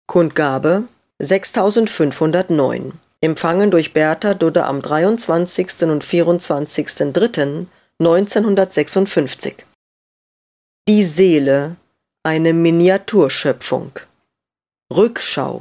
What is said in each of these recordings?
Kundgabe 6509, empfangen durch Bertha Dudde am 23. und 24.03.1956. Die Seele, eine Miniaturschöpfung. Rückschau.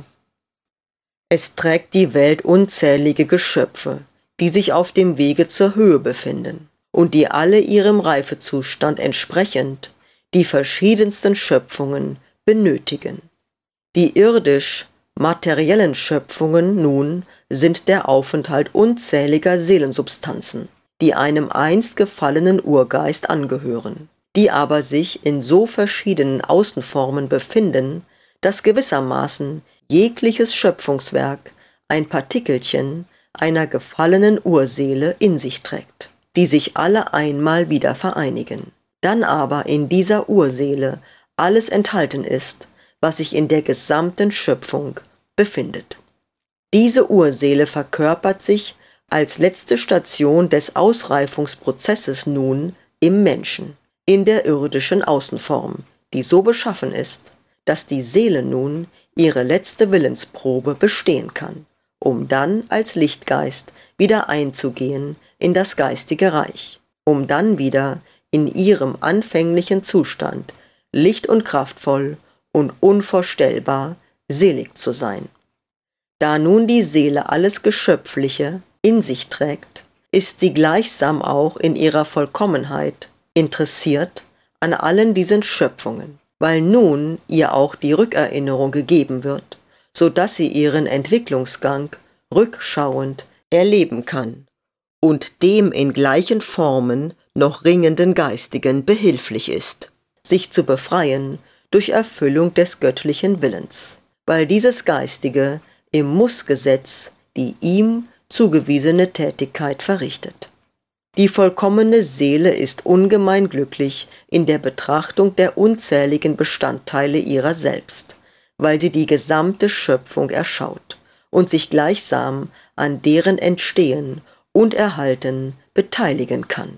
Es trägt die Welt unzählige Geschöpfe, die sich auf dem Wege zur Höhe befinden und die alle ihrem Reifezustand entsprechend die verschiedensten Schöpfungen benötigen. Die irdisch-materiellen Schöpfungen nun sind der Aufenthalt unzähliger Seelensubstanzen, die einem einst gefallenen Urgeist angehören, die aber sich in so verschiedenen Außenformen befinden, dass gewissermaßen jegliches Schöpfungswerk ein Partikelchen einer gefallenen Urseele in sich trägt, die sich alle einmal wieder vereinigen. Dann aber in dieser Urseele alles enthalten ist, was sich in der gesamten Schöpfung befindet. Diese Urseele verkörpert sich als letzte Station des Ausreifungsprozesses nun im Menschen, in der irdischen Außenform, die so beschaffen ist, dass die Seele nun ihre letzte Willensprobe bestehen kann, um dann als Lichtgeist wieder einzugehen in das geistige Reich, um dann wieder in ihrem anfänglichen Zustand licht- und kraftvoll und unvorstellbar selig zu sein. Da nun die Seele alles Geschöpfliche in sich trägt, ist sie gleichsam auch in ihrer Vollkommenheit interessiert an allen diesen Schöpfungen, weil nun ihr auch die Rückerinnerung gegeben wird, so dass sie ihren Entwicklungsgang rückschauend erleben kann und dem in gleichen Formen noch ringenden Geistigen behilflich ist, sich zu befreien durch Erfüllung des göttlichen Willens, weil dieses Geistige im Muss-Gesetz die ihm zugewiesene Tätigkeit verrichtet. Die vollkommene Seele ist ungemein glücklich in der Betrachtung der unzähligen Bestandteile ihrer selbst, weil sie die gesamte Schöpfung erschaut und sich gleichsam an deren Entstehen und Erhalten beteiligen kann.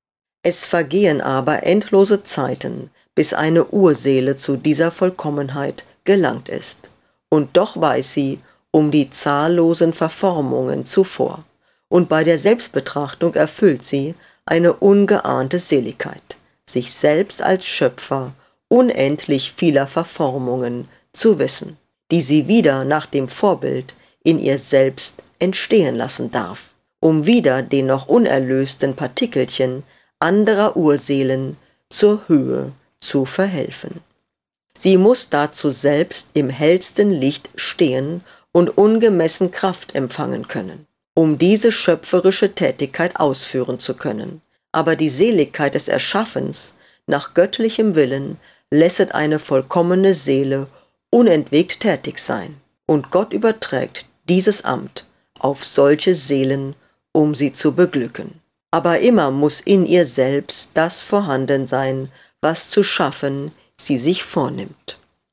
Es vergehen aber endlose Zeiten, bis eine Urseele zu dieser Vollkommenheit gelangt ist, und doch weiß sie um die zahllosen Verformungen zuvor, und bei der Selbstbetrachtung erfüllt sie eine ungeahnte Seligkeit, sich selbst als Schöpfer unendlich vieler Verformungen zu wissen, die sie wieder nach dem Vorbild in ihr selbst entstehen lassen darf, um wieder den noch unerlösten Partikelchen anderer Urseelen zur Höhe zu verhelfen. Sie muss dazu selbst im hellsten Licht stehen und ungemessen Kraft empfangen können, um diese schöpferische Tätigkeit ausführen zu können. Aber die Seligkeit des Erschaffens nach göttlichem Willen lässet eine vollkommene Seele unentwegt tätig sein, und Gott überträgt dieses Amt auf solche Seelen, um sie zu beglücken. Aber immer muss in ihr selbst das vorhanden sein, was zu schaffen sie sich vornimmt.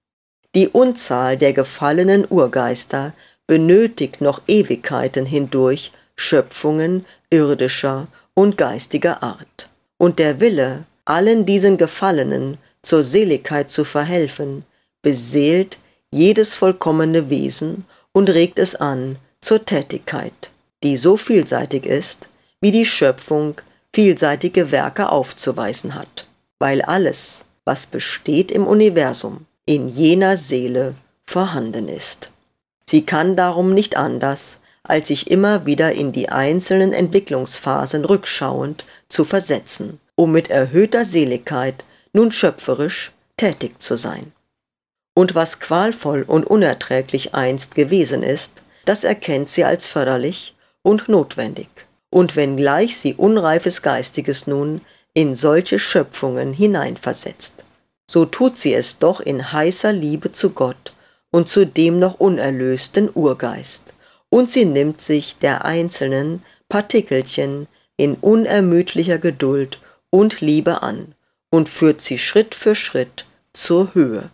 Die Unzahl der gefallenen Urgeister benötigt noch Ewigkeiten hindurch Schöpfungen irdischer und geistiger Art. Und der Wille, allen diesen Gefallenen zur Seligkeit zu verhelfen, beseelt jedes vollkommene Wesen und regt es an zur Tätigkeit, die so vielseitig ist, wie die Schöpfung vielseitige Werke aufzuweisen hat, weil alles, was besteht im Universum, in jener Seele vorhanden ist. Sie kann darum nicht anders, als sich immer wieder in die einzelnen Entwicklungsphasen rückschauend zu versetzen, um mit erhöhter Seligkeit nun schöpferisch tätig zu sein. Und was qualvoll und unerträglich einst gewesen ist, das erkennt sie als förderlich und notwendig. Und wenngleich sie unreifes Geistiges nun in solche Schöpfungen hineinversetzt, so tut sie es doch in heißer Liebe zu Gott und zu dem noch unerlösten Urgeist, und sie nimmt sich der einzelnen Partikelchen in unermüdlicher Geduld und Liebe an und führt sie Schritt für Schritt zur Höhe.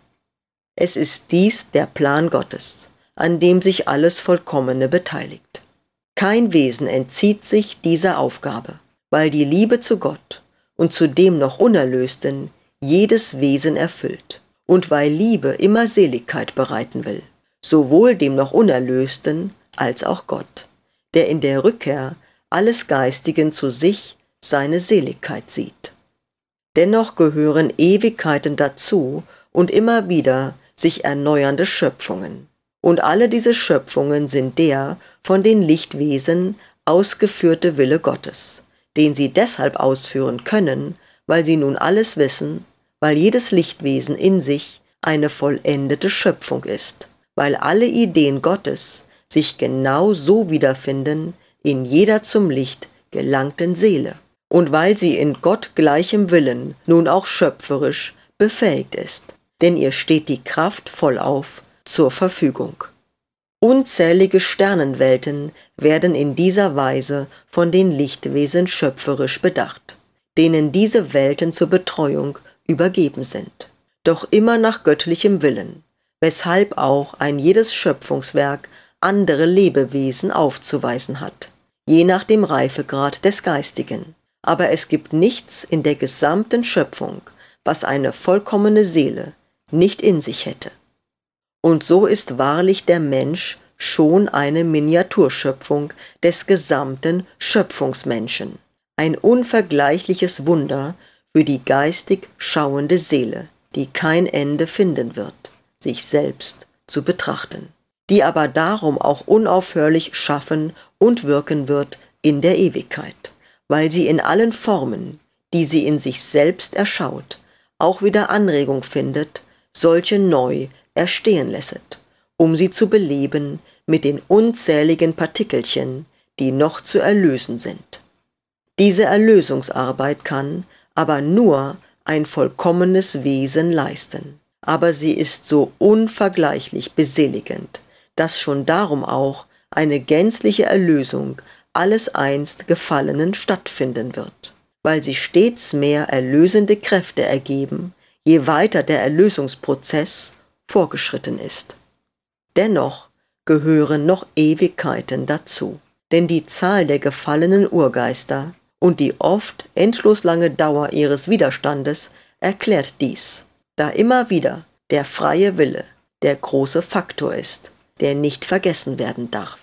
Es ist dies der Plan Gottes, an dem sich alles Vollkommene beteiligt. Kein Wesen entzieht sich dieser Aufgabe, weil die Liebe zu Gott und zu dem noch Unerlösten jedes Wesen erfüllt, und weil Liebe immer Seligkeit bereiten will, sowohl dem noch Unerlösten als auch Gott, der in der Rückkehr alles Geistigen zu sich seine Seligkeit sieht. Dennoch gehören Ewigkeiten dazu und immer wieder sich erneuernde Schöpfungen. Und alle diese Schöpfungen sind der von den Lichtwesen ausgeführte Wille Gottes, den sie deshalb ausführen können, weil sie nun alles wissen, weil jedes Lichtwesen in sich eine vollendete Schöpfung ist, weil alle Ideen Gottes sich genau so wiederfinden in jeder zum Licht gelangten Seele und weil sie in Gott gleichem Willen nun auch schöpferisch befähigt ist, denn ihr steht die Kraft vollauf zur Verfügung. Unzählige Sternenwelten werden in dieser Weise von den Lichtwesen schöpferisch bedacht, denen diese Welten zur Betreuung übergeben sind, doch immer nach göttlichem Willen, weshalb auch ein jedes Schöpfungswerk andere Lebewesen aufzuweisen hat, je nach dem Reifegrad des Geistigen. Aber es gibt nichts in der gesamten Schöpfung, was eine vollkommene Seele nicht in sich hätte. Und so ist wahrlich der Mensch schon eine Miniaturschöpfung des gesamten Schöpfungsmenschen, ein unvergleichliches Wunder für die geistig schauende Seele, die kein Ende finden wird, sich selbst zu betrachten, die aber darum auch unaufhörlich schaffen und wirken wird in der Ewigkeit, weil sie in allen Formen, die sie in sich selbst erschaut, auch wieder Anregung findet, solche neu erstehen lässet, um sie zu beleben mit den unzähligen Partikelchen, die noch zu erlösen sind. Diese Erlösungsarbeit kann aber nur ein vollkommenes Wesen leisten, aber sie ist so unvergleichlich beseligend, dass schon darum auch eine gänzliche Erlösung alles einst Gefallenen stattfinden wird, weil sie stets mehr erlösende Kräfte ergeben, je weiter der Erlösungsprozess vorgeschritten ist. Dennoch gehören noch Ewigkeiten dazu, denn die Zahl der gefallenen Urgeister und die oft endlos lange Dauer ihres Widerstandes erklärt dies, da immer wieder der freie Wille der große Faktor ist, der nicht vergessen werden darf.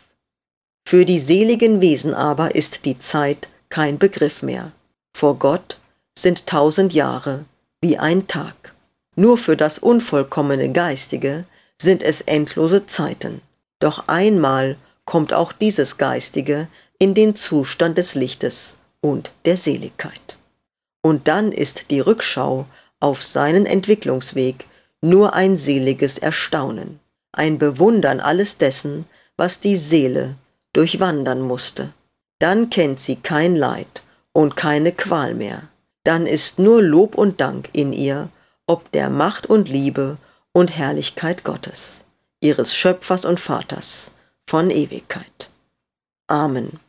Für die seligen Wesen aber ist die Zeit kein Begriff mehr. Vor Gott sind 1000 Jahre wie ein Tag. Nur für das unvollkommene Geistige sind es endlose Zeiten. Doch einmal kommt auch dieses Geistige in den Zustand des Lichtes und der Seligkeit. Und dann ist die Rückschau auf seinen Entwicklungsweg nur ein seliges Erstaunen, ein Bewundern alles dessen, was die Seele durchwandern musste. Dann kennt sie kein Leid und keine Qual mehr. Dann ist nur Lob und Dank in ihr, ob der Macht und Liebe und Herrlichkeit Gottes, ihres Schöpfers und Vaters von Ewigkeit. Amen.